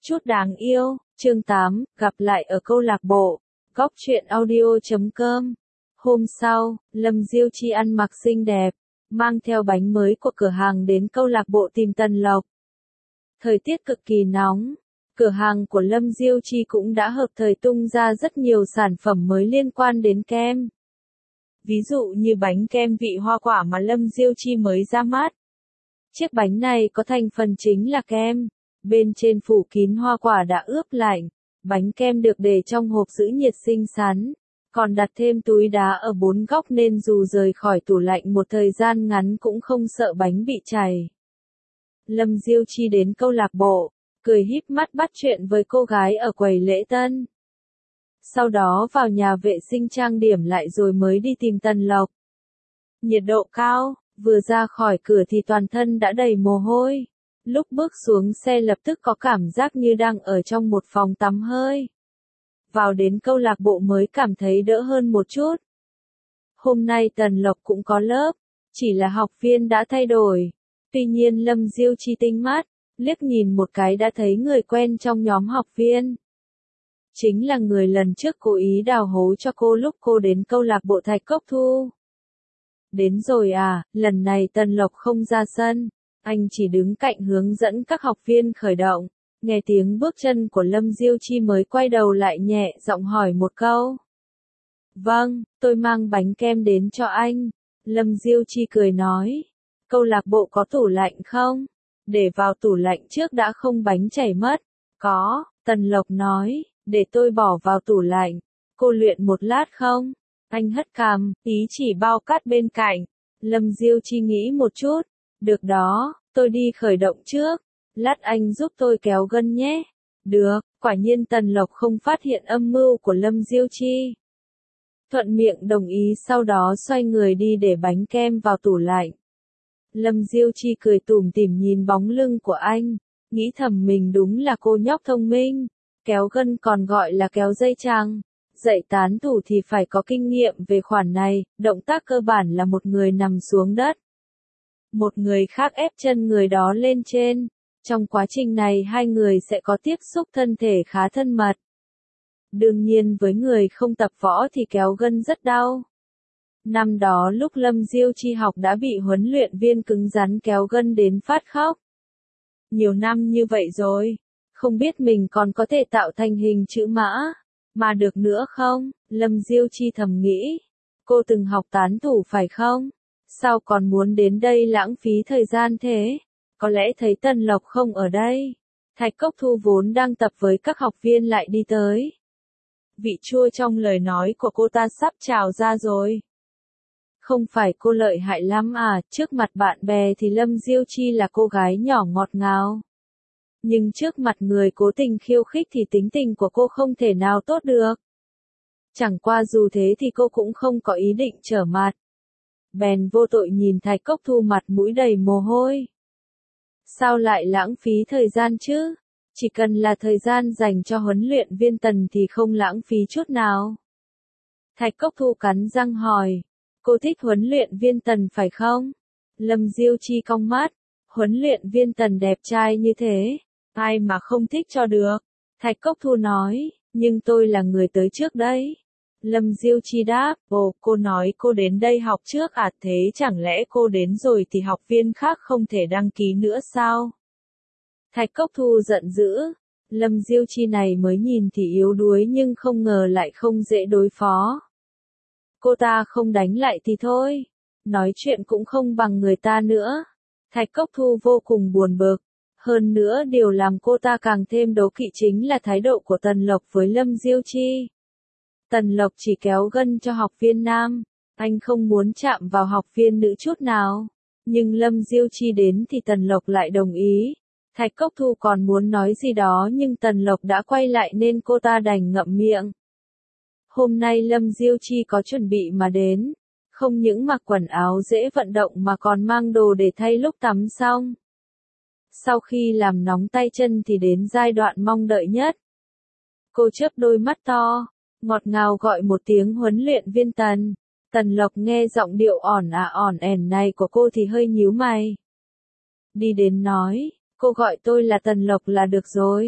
Chút đáng yêu, chương 8, gặp lại ở câu lạc bộ, góc truyện audio.com. Hôm sau, Lâm Diêu Chi ăn mặc xinh đẹp, mang theo bánh mới của cửa hàng đến câu lạc bộ tìm Tần Lộc. Thời tiết cực kỳ nóng, cửa hàng của Lâm Diêu Chi cũng đã hợp thời tung ra rất nhiều sản phẩm mới liên quan đến kem. Ví dụ như bánh kem vị hoa quả mà Lâm Diêu Chi mới ra mắt. Chiếc bánh này có thành phần chính là kem, bên trên phủ kín hoa quả đã ướp lạnh, bánh kem được để trong hộp giữ nhiệt xinh xắn, còn đặt thêm túi đá ở 4 góc nên dù rời khỏi tủ lạnh một thời gian ngắn cũng không sợ bánh bị chảy. Lâm Diêu Chi đến câu lạc bộ, cười híp mắt bắt chuyện với cô gái ở quầy lễ tân. Sau đó vào nhà vệ sinh trang điểm lại rồi mới đi tìm Tần Lộc. Nhiệt độ cao, vừa ra khỏi cửa thì toàn thân đã đầy mồ hôi. Lúc bước xuống xe lập tức có cảm giác như đang ở trong một phòng tắm hơi. Vào đến câu lạc bộ mới cảm thấy đỡ hơn một chút. Hôm nay Tần Lộc cũng có lớp, chỉ là học viên đã thay đổi. Tuy nhiên Lâm Diêu Chi tinh mắt, liếc nhìn một cái đã thấy người quen trong nhóm học viên. Chính là người lần trước cố ý đào hố cho cô lúc cô đến câu lạc bộ Thạch Cốc Thu. Đến rồi à, lần này Tần Lộc không ra sân, anh chỉ đứng cạnh hướng dẫn các học viên khởi động. Nghe tiếng bước chân của Lâm Diêu Chi mới quay đầu lại nhẹ giọng hỏi một câu. Vâng, tôi mang bánh kem đến cho anh. Lâm Diêu Chi cười nói. Câu lạc bộ có tủ lạnh không? Để vào tủ lạnh trước đã không bánh chảy mất. Có, Tần Lộc nói, để tôi bỏ vào tủ lạnh. Cô luyện một lát không? Anh hất cằm, ý chỉ bao cát bên cạnh. Lâm Diêu Chi nghĩ một chút. Được đó, tôi đi khởi động trước. Lát anh giúp tôi kéo gân nhé. Được, quả nhiên Tần Lộc không phát hiện âm mưu của Lâm Diêu Chi. Thuận miệng đồng ý sau đó xoay người đi để bánh kem vào tủ lạnh. Lâm Diêu Chi cười tủm tỉm nhìn bóng lưng của anh, nghĩ thầm mình đúng là cô nhóc thông minh. Kéo gân còn gọi là kéo dây chằng. Dạy tán thủ thì phải có kinh nghiệm về khoản này, động tác cơ bản là một người nằm xuống đất. Một người khác ép chân người đó lên trên. Trong quá trình này hai người sẽ có tiếp xúc thân thể khá thân mật. Đương nhiên với người không tập võ thì kéo gân rất đau. Năm đó lúc Lâm Diêu Chi học đã bị huấn luyện viên cứng rắn kéo gân đến phát khóc. Nhiều năm như vậy rồi, không biết mình còn có thể tạo thành hình chữ mã mà được nữa không? Lâm Diêu Chi thầm nghĩ. Cô từng học tán thủ phải không? Sao còn muốn đến đây lãng phí thời gian thế? Có lẽ thấy Tần Lộc không ở đây. Thạch Cốc Thu vốn đang tập với các học viên lại đi tới. Vị chua trong lời nói của cô ta sắp trào ra rồi. Không phải cô lợi hại lắm à, trước mặt bạn bè thì Lâm Diêu Chi là cô gái nhỏ ngọt ngào. Nhưng trước mặt người cố tình khiêu khích thì tính tình của cô không thể nào tốt được. Chẳng qua dù thế thì cô cũng không có ý định trở mặt. Bèn vô tội nhìn Thạch Cốc Thu mặt mũi đầy mồ hôi. Sao lại lãng phí thời gian chứ? Chỉ cần là thời gian dành cho huấn luyện viên Tần thì không lãng phí chút nào. Thạch Cốc Thu cắn răng hỏi. Cô thích huấn luyện viên Tần phải không? Lâm Diêu Chi cong mắt. Huấn luyện viên Tần đẹp trai như thế, ai mà không thích cho được. Thạch Cốc Thu nói, nhưng tôi là người tới trước đấy. Lâm Diêu Chi đáp, ồ, cô nói cô đến đây học trước à, thế chẳng lẽ cô đến rồi thì học viên khác không thể đăng ký nữa sao? Thạch Cốc Thu giận dữ, Lâm Diêu Chi này mới nhìn thì yếu đuối nhưng không ngờ lại không dễ đối phó. Cô ta không đánh lại thì thôi, nói chuyện cũng không bằng người ta nữa. Thạch Cốc Thu vô cùng buồn bực. Hơn nữa điều làm cô ta càng thêm đố kỵ chính là thái độ của Tần Lộc với Lâm Diêu Chi. Tần Lộc chỉ kéo gân cho học viên nam, anh không muốn chạm vào học viên nữ chút nào. Nhưng Lâm Diêu Chi đến thì Tần Lộc lại đồng ý. Thạch Cốc Thu còn muốn nói gì đó nhưng Tần Lộc đã quay lại nên cô ta đành ngậm miệng. Hôm nay Lâm Diêu Chi có chuẩn bị mà đến. Không những mặc quần áo dễ vận động mà còn mang đồ để thay lúc tắm xong. Sau khi làm nóng tay chân thì đến giai đoạn mong đợi nhất. Cô chớp đôi mắt to, ngọt ngào gọi một tiếng huấn luyện viên Tần. Tần Lộc nghe giọng điệu ỏn ẻn này của cô thì hơi nhíu mày. Đi đến nói, cô gọi tôi là Tần Lộc là được rồi.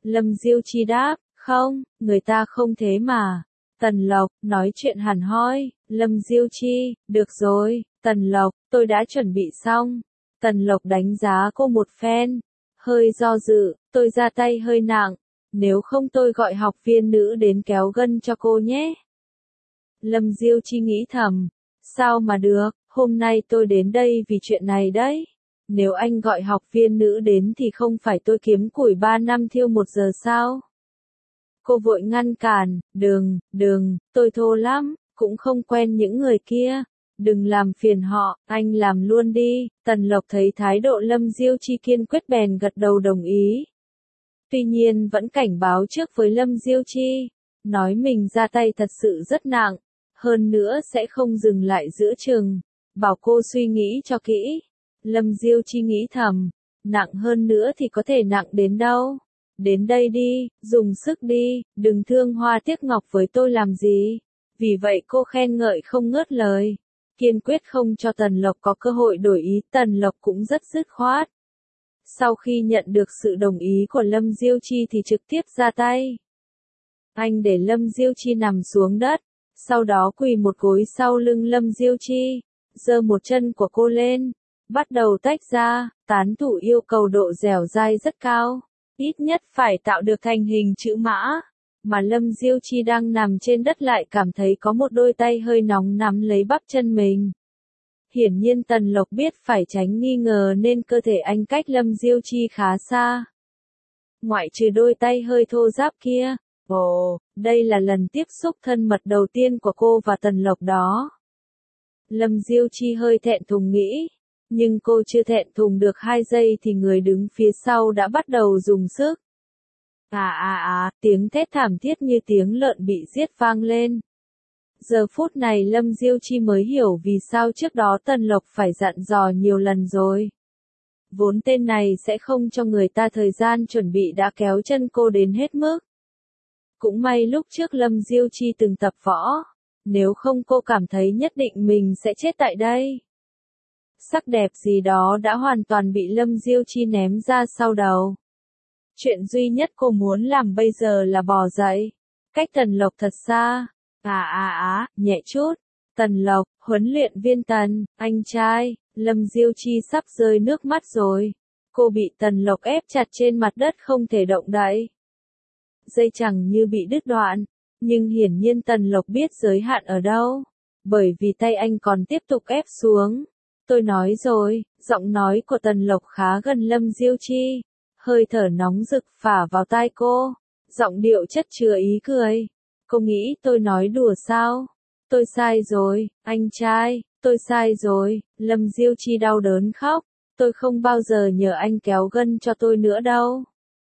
Lâm Diêu Chi đáp, không, người ta không thế mà. Tần Lộc, nói chuyện hẳn hoi, Lâm Diêu Chi, được rồi, Tần Lộc, tôi đã chuẩn bị xong. Tần Lộc đánh giá cô một phen, hơi do dự, tôi ra tay hơi nặng, nếu không tôi gọi học viên nữ đến kéo gân cho cô nhé. Lâm Diêu Chi nghĩ thầm, sao mà được, hôm nay tôi đến đây vì chuyện này đấy. Nếu anh gọi học viên nữ đến thì không phải tôi kiếm củi 3 năm thiêu 1 giờ sao? Cô vội ngăn cản, đừng, tôi thô lắm, cũng không quen những người kia. Đừng làm phiền họ, anh làm luôn đi. Tần Lộc thấy thái độ Lâm Diêu Chi kiên quyết bèn gật đầu đồng ý. Tuy nhiên vẫn cảnh báo trước với Lâm Diêu Chi, nói mình ra tay thật sự rất nặng, hơn nữa sẽ không dừng lại giữa chừng, bảo cô suy nghĩ cho kỹ. Lâm Diêu Chi nghĩ thầm, nặng hơn nữa thì có thể nặng đến đâu? Đến đây đi, dùng sức đi, đừng thương hoa tiếc ngọc với tôi làm gì. Vì vậy cô khen ngợi không ngớt lời, kiên quyết không cho Tần Lộc có cơ hội đổi ý. Tần Lộc cũng rất dứt khoát. Sau khi nhận được sự đồng ý của Lâm Diêu Chi thì trực tiếp ra tay. Anh để Lâm Diêu Chi nằm xuống đất, sau đó quỳ một gối sau lưng Lâm Diêu Chi, giơ một chân của cô lên, bắt đầu tách ra. Tán thủ yêu cầu độ dẻo dai rất cao, ít nhất phải tạo được thành hình chữ mã, mà Lâm Diêu Chi đang nằm trên đất lại cảm thấy có một đôi tay hơi nóng nắm lấy bắp chân mình. Hiển nhiên Tần Lộc biết phải tránh nghi ngờ nên cơ thể anh cách Lâm Diêu Chi khá xa. Ngoại trừ đôi tay hơi thô ráp kia, đây là lần tiếp xúc thân mật đầu tiên của cô và Tần Lộc đó. Lâm Diêu Chi hơi thẹn thùng nghĩ, nhưng cô chưa thẹn thùng được 2 giây thì người đứng phía sau đã bắt đầu dùng sức. Tiếng thét thảm thiết như tiếng lợn bị giết vang lên. Giờ phút này Lâm Diêu Chi mới hiểu vì sao trước đó Tần Lộc phải dặn dò nhiều lần rồi. Vốn tên này sẽ không cho người ta thời gian chuẩn bị đã kéo chân cô đến hết mức. Cũng may lúc trước Lâm Diêu Chi từng tập võ, nếu không cô cảm thấy nhất định mình sẽ chết tại đây. Sắc đẹp gì đó đã hoàn toàn bị Lâm Diêu Chi ném ra sau đầu. Chuyện duy nhất cô muốn làm bây giờ là bò dậy, cách Tần Lộc thật xa. Nhẹ chút. Tần Lộc, huấn luyện viên Tần, anh trai. Lâm Diêu Chi sắp rơi nước mắt rồi. Cô bị Tần Lộc ép chặt trên mặt đất không thể động đậy. Dây chằng như bị đứt đoạn, nhưng hiển nhiên Tần Lộc biết giới hạn ở đâu, bởi vì tay anh còn tiếp tục ép xuống. Tôi nói rồi, giọng nói của Tần Lộc khá gần Lâm Diêu Chi, hơi thở nóng rực phả vào tai cô, giọng điệu chất chứa ý cười. Cô nghĩ tôi nói đùa sao? Tôi sai rồi, anh trai, tôi sai rồi. Lâm Diêu Chi đau đớn khóc, tôi không bao giờ nhờ anh kéo gân cho tôi nữa đâu.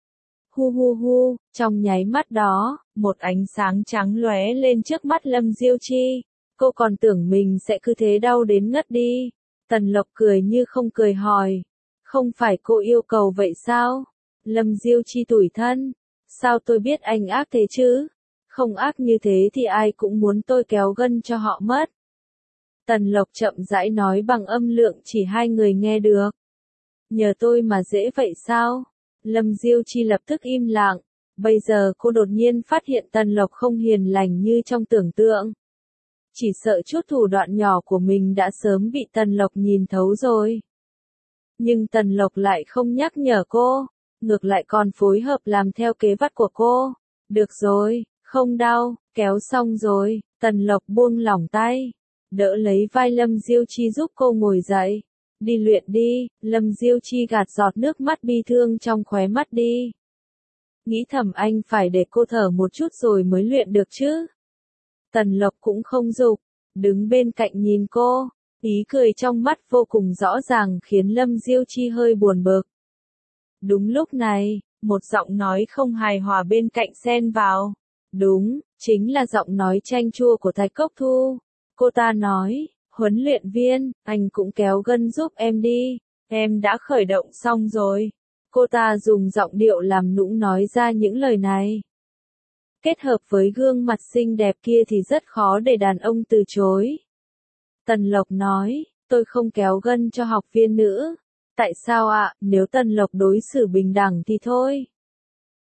Hu, trong nháy mắt đó, một ánh sáng trắng lóe lên trước mắt Lâm Diêu Chi, cô còn tưởng mình sẽ cứ thế đau đến ngất đi. Tần Lộc cười như không cười hỏi, không phải cô yêu cầu vậy sao? Lâm Diêu Chi tủi thân, sao tôi biết anh ác thế chứ? Không ác như thế thì ai cũng muốn tôi kéo gân cho họ mất. Tần Lộc chậm rãi nói bằng âm lượng chỉ 2 người nghe được. Nhờ tôi mà dễ vậy sao? Lâm Diêu Chi lập tức im lặng, bây giờ cô đột nhiên phát hiện Tần Lộc không hiền lành như trong tưởng tượng. Chỉ sợ chút thủ đoạn nhỏ của mình đã sớm bị Tần Lộc nhìn thấu rồi. Nhưng Tần Lộc lại không nhắc nhở cô, ngược lại còn phối hợp làm theo kế vắt của cô. Được rồi, không đau, kéo xong rồi. Tần Lộc buông lỏng tay, đỡ lấy vai Lâm Diêu Chi giúp cô ngồi dậy. Đi luyện đi. Lâm Diêu Chi gạt giọt nước mắt bi thương trong khóe mắt đi. Nghĩ thầm anh phải để cô thở một chút rồi mới luyện được chứ. Tần Lộc cũng không giục, đứng bên cạnh nhìn cô, ý cười trong mắt vô cùng rõ ràng khiến Lâm Diêu Chi hơi buồn bực. Đúng lúc này, một giọng nói không hài hòa bên cạnh xen vào. Đúng, chính là giọng nói chanh chua của Thạch Cốc Thu. Cô ta nói, huấn luyện viên, anh cũng kéo gân giúp em đi, em đã khởi động xong rồi. Cô ta dùng giọng điệu làm nũng nói ra những lời này. Kết hợp với gương mặt xinh đẹp kia thì rất khó để đàn ông từ chối. Tần Lộc nói, tôi không kéo gân cho học viên nữ. Tại sao ạ? Nếu Tần Lộc đối xử bình đẳng thì thôi.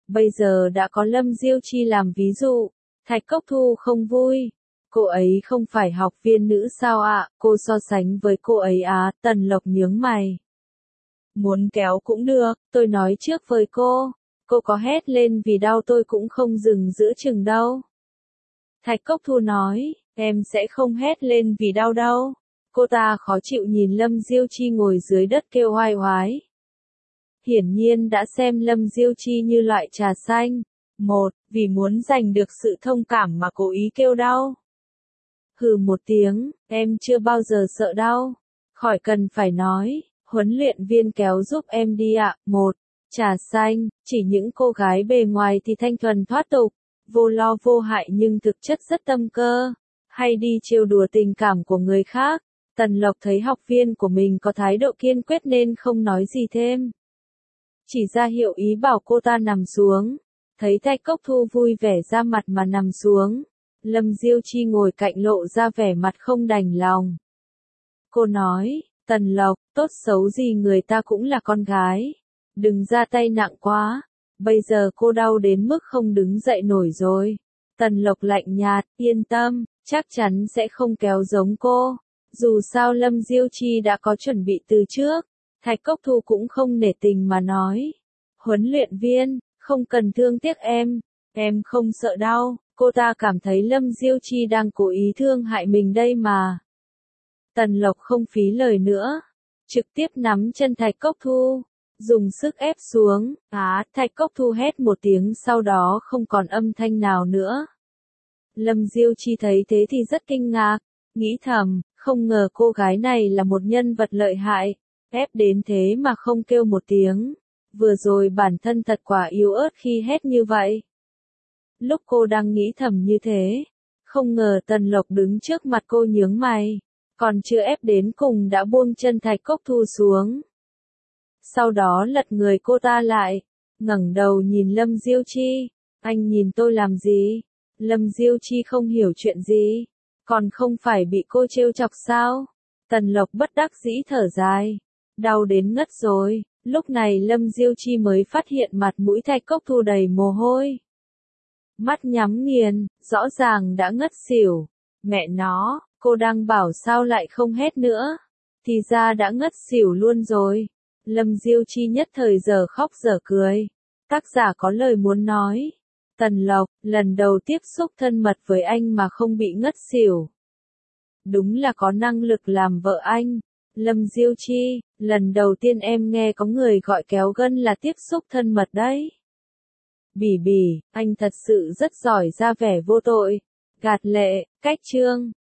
Bây giờ đã có Lâm Diêu Chi làm ví dụ, Thạch Cốc Thu không vui. Cô ấy không phải học viên nữ sao ạ, cô so sánh với cô ấy á, Tần Lộc nhướng mày. Muốn kéo cũng được, tôi nói trước với cô có hét lên vì đau tôi cũng không dừng giữa chừng đâu. Thạch Cốc Thu nói, em sẽ không hét lên vì đau đâu. Cô ta khó chịu nhìn Lâm Diêu Chi ngồi dưới đất kêu oai oái. Hiển nhiên đã xem Lâm Diêu Chi như loại trà xanh. Một, vì muốn giành được sự thông cảm mà cố ý kêu đau. Hừ một tiếng, em chưa bao giờ sợ đau. Khỏi cần phải nói, huấn luyện viên kéo giúp em đi ạ. Một, trà xanh, chỉ những cô gái bề ngoài thì thanh thuần thoát tục, vô lo vô hại nhưng thực chất rất tâm cơ, hay đi trêu đùa tình cảm của người khác. Tần Lộc thấy học viên của mình có thái độ kiên quyết nên không nói gì thêm. Chỉ ra hiệu ý bảo cô ta nằm xuống. Thấy Thạch Cốc Thu vui vẻ ra mặt mà nằm xuống. Lâm Diêu Chi ngồi cạnh lộ ra vẻ mặt không đành lòng. Cô nói, Tần Lộc, tốt xấu gì người ta cũng là con gái. Đừng ra tay nặng quá. Bây giờ cô đau đến mức không đứng dậy nổi rồi. Tần Lộc lạnh nhạt, yên tâm, chắc chắn sẽ không kéo giống cô. Dù sao Lâm Diêu Chi đã có chuẩn bị từ trước. Thạch Cốc Thu cũng không nể tình mà nói. Huấn luyện viên, không cần thương tiếc em không sợ đau. Cô ta cảm thấy Lâm Diêu Chi đang cố ý thương hại mình đây mà. Tần Lộc không phí lời nữa. Trực tiếp nắm chân Thạch Cốc Thu. Dùng sức ép xuống. Thạch Cốc Thu hét một tiếng sau đó không còn âm thanh nào nữa. Lâm Diêu Chi thấy thế thì rất kinh ngạc. Nghĩ thầm, không ngờ cô gái này là một nhân vật lợi hại. Ép đến thế mà không kêu một tiếng. Vừa rồi bản thân thật quả yếu ớt khi hét như vậy. Lúc cô đang nghĩ thầm như thế, không ngờ Tần Lộc đứng trước mặt cô nhướng mày, còn chưa ép đến cùng đã buông chân Thạch Cốc Thu xuống. Sau đó lật người cô ta lại, ngẩng đầu nhìn Lâm Diêu Chi, anh nhìn tôi làm gì? Lâm Diêu Chi không hiểu chuyện gì, còn không phải bị cô trêu chọc sao? Tần Lộc bất đắc dĩ thở dài, đau đến ngất rồi. Lúc này Lâm Diêu Chi mới phát hiện mặt mũi Thạch Cốc Thu đầy mồ hôi. Mắt nhắm nghiền, rõ ràng đã ngất xỉu. Mẹ nó, cô đang bảo sao lại không hét nữa. Thì ra đã ngất xỉu luôn rồi. Lâm Diêu Chi nhất thời giờ khóc giờ cười. Tác giả có lời muốn nói. Tần Lộc, lần đầu tiếp xúc thân mật với anh mà không bị ngất xỉu. Đúng là có năng lực làm vợ anh. Lâm Diêu Chi, lần đầu tiên em nghe có người gọi kéo gân là tiếp xúc thân mật đấy. Bỉ bỉ, anh thật sự rất giỏi ra vẻ vô tội. Gạt lệ, cách chương.